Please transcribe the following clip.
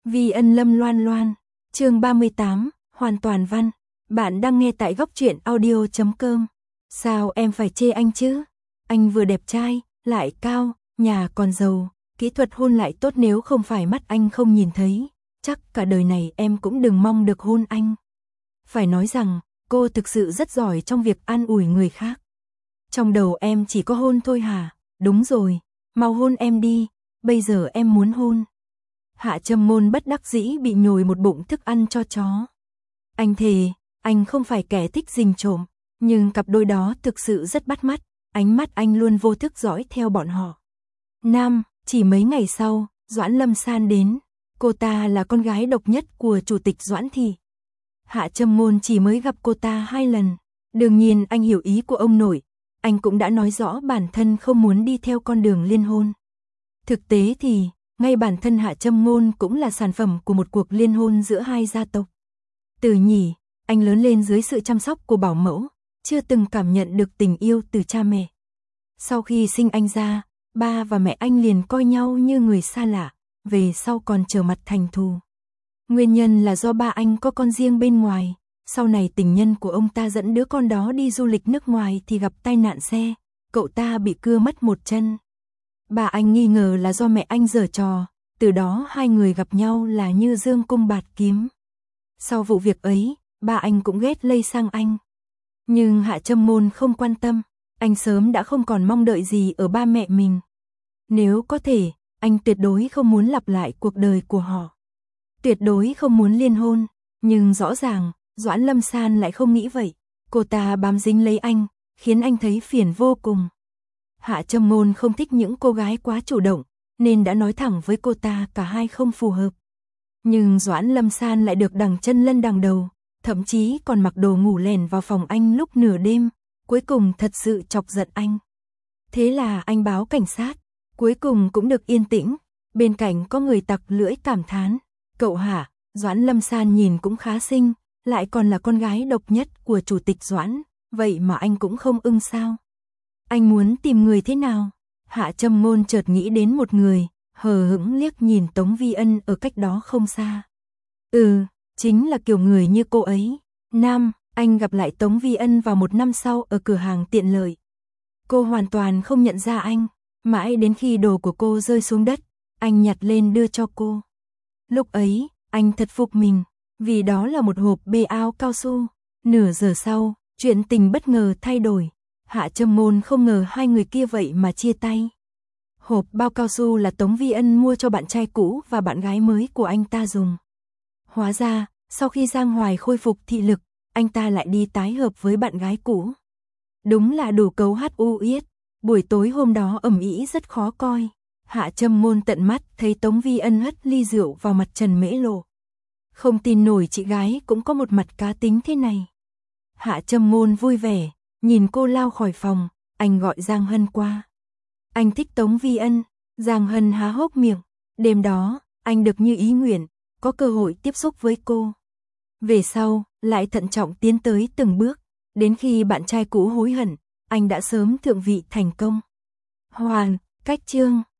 Vi Ân Lâm Loan Loan, chương 38, hoàn toàn văn. Bạn đang nghe tại góc truyện audio.com. Sao em phải chê anh chứ? Anh vừa đẹp trai, lại cao, nhà còn giàu, kỹ thuật hôn lại tốt, nếu không phải mắt anh không nhìn thấy, chắc cả đời này em cũng đừng mong được hôn anh. Phải nói rằng, cô thực sự rất giỏi trong việc an ủi người khác. Trong đầu em chỉ có hôn thôi hả? Đúng rồi, mau hôn em đi, bây giờ em muốn hôn. Hạ Trâm Môn bất đắc dĩ bị nhồi một bụng thức ăn cho chó. Anh thề, anh không phải kẻ thích rình trộm, nhưng cặp đôi đó thực sự rất bắt mắt, ánh mắt anh luôn vô thức dõi theo bọn họ. Chỉ mấy ngày sau, Doãn Lâm San đến, cô ta là con gái độc nhất của chủ tịch Doãn Thị. Hạ Trâm Môn chỉ mới gặp cô ta 2 lần, đương nhiên anh hiểu ý của ông nội, anh cũng đã nói rõ bản thân không muốn đi theo con đường liên hôn. Thực tế thì, ngay bản thân Hạ Trâm Môn cũng là sản phẩm của một cuộc liên hôn giữa hai gia tộc. Từ nhỏ, anh lớn lên dưới sự chăm sóc của bảo mẫu, chưa từng cảm nhận được tình yêu từ cha mẹ. Sau khi sinh anh ra, ba và mẹ anh liền coi nhau như người xa lạ, về sau còn trở mặt thành thù. Nguyên nhân là do ba anh có con riêng bên ngoài, sau này tình nhân của ông ta dẫn đứa con đó đi du lịch nước ngoài thì gặp tai nạn xe, cậu ta bị cưa mất một chân. Bà anh nghi ngờ là do mẹ anh giở trò, từ đó hai người gặp nhau là như dương cung bạt kiếm. Sau vụ việc ấy, ba anh cũng ghét lây sang anh. Nhưng Hạ Trâm Môn không quan tâm, anh sớm đã không còn mong đợi gì ở ba mẹ mình. Nếu có thể, anh tuyệt đối không muốn lặp lại cuộc đời của họ. Tuyệt đối không muốn liên hôn, nhưng rõ ràng, Doãn Lâm San lại không nghĩ vậy. Cô ta bám dính lấy anh, khiến anh thấy phiền vô cùng. Hạ Trâm Môn không thích những cô gái quá chủ động, nên đã nói thẳng với cô ta cả hai không phù hợp. Nhưng Doãn Lâm San lại được đằng chân lân đằng đầu, thậm chí còn mặc đồ ngủ lèn vào phòng anh lúc nửa đêm, cuối cùng thật sự chọc giận anh. Thế là anh báo cảnh sát, cuối cùng cũng được yên tĩnh, bên cạnh có người tặc lưỡi cảm thán, cậu hả, Doãn Lâm San nhìn cũng khá xinh, lại còn là con gái độc nhất của chủ tịch Doãn, vậy mà anh cũng không ưng sao? Anh muốn tìm người thế nào? Hạ Trâm Môn chợt nghĩ đến một người, hờ hững liếc nhìn Tống Vi Ân ở cách đó không xa. Chính là kiểu người như cô ấy. Anh gặp lại Tống Vi Ân vào một năm sau ở cửa hàng tiện lợi. Cô hoàn toàn không nhận ra anh, mãi đến khi đồ của cô rơi xuống đất, anh nhặt lên đưa cho cô. Lúc ấy, anh thật phục mình, vì đó là một hộp bê áo cao su. Nửa giờ sau, chuyện tình bất ngờ thay đổi. Hạ Trâm Môn không ngờ hai người kia vậy mà chia tay. Hộp bao cao su là Tống Vi Ân mua cho bạn trai cũ và bạn gái mới của anh ta dùng. Hóa ra, sau khi Giang Hoài khôi phục thị lực, anh ta lại đi tái hợp với bạn gái cũ. Đúng là đủ cấu HUIS, buổi tối hôm đó ầm ĩ rất khó coi. Hạ Trâm Môn tận mắt thấy Tống Vi Ân hất ly rượu vào mặt Trần Mễ Lộ. Không tin nổi chị gái cũng có một mặt cá tính thế này. Hạ Trâm Môn vui vẻ, nhìn cô lao khỏi phòng, anh gọi Giang Hân qua. Anh thích Tống Vi Ân, Giang Hân há hốc miệng, đêm đó, anh được như ý nguyện, có cơ hội tiếp xúc với cô. Về sau, lại thận trọng tiến tới từng bước, đến khi bạn trai cũ hối hận, anh đã sớm thượng vị thành công. Cách chương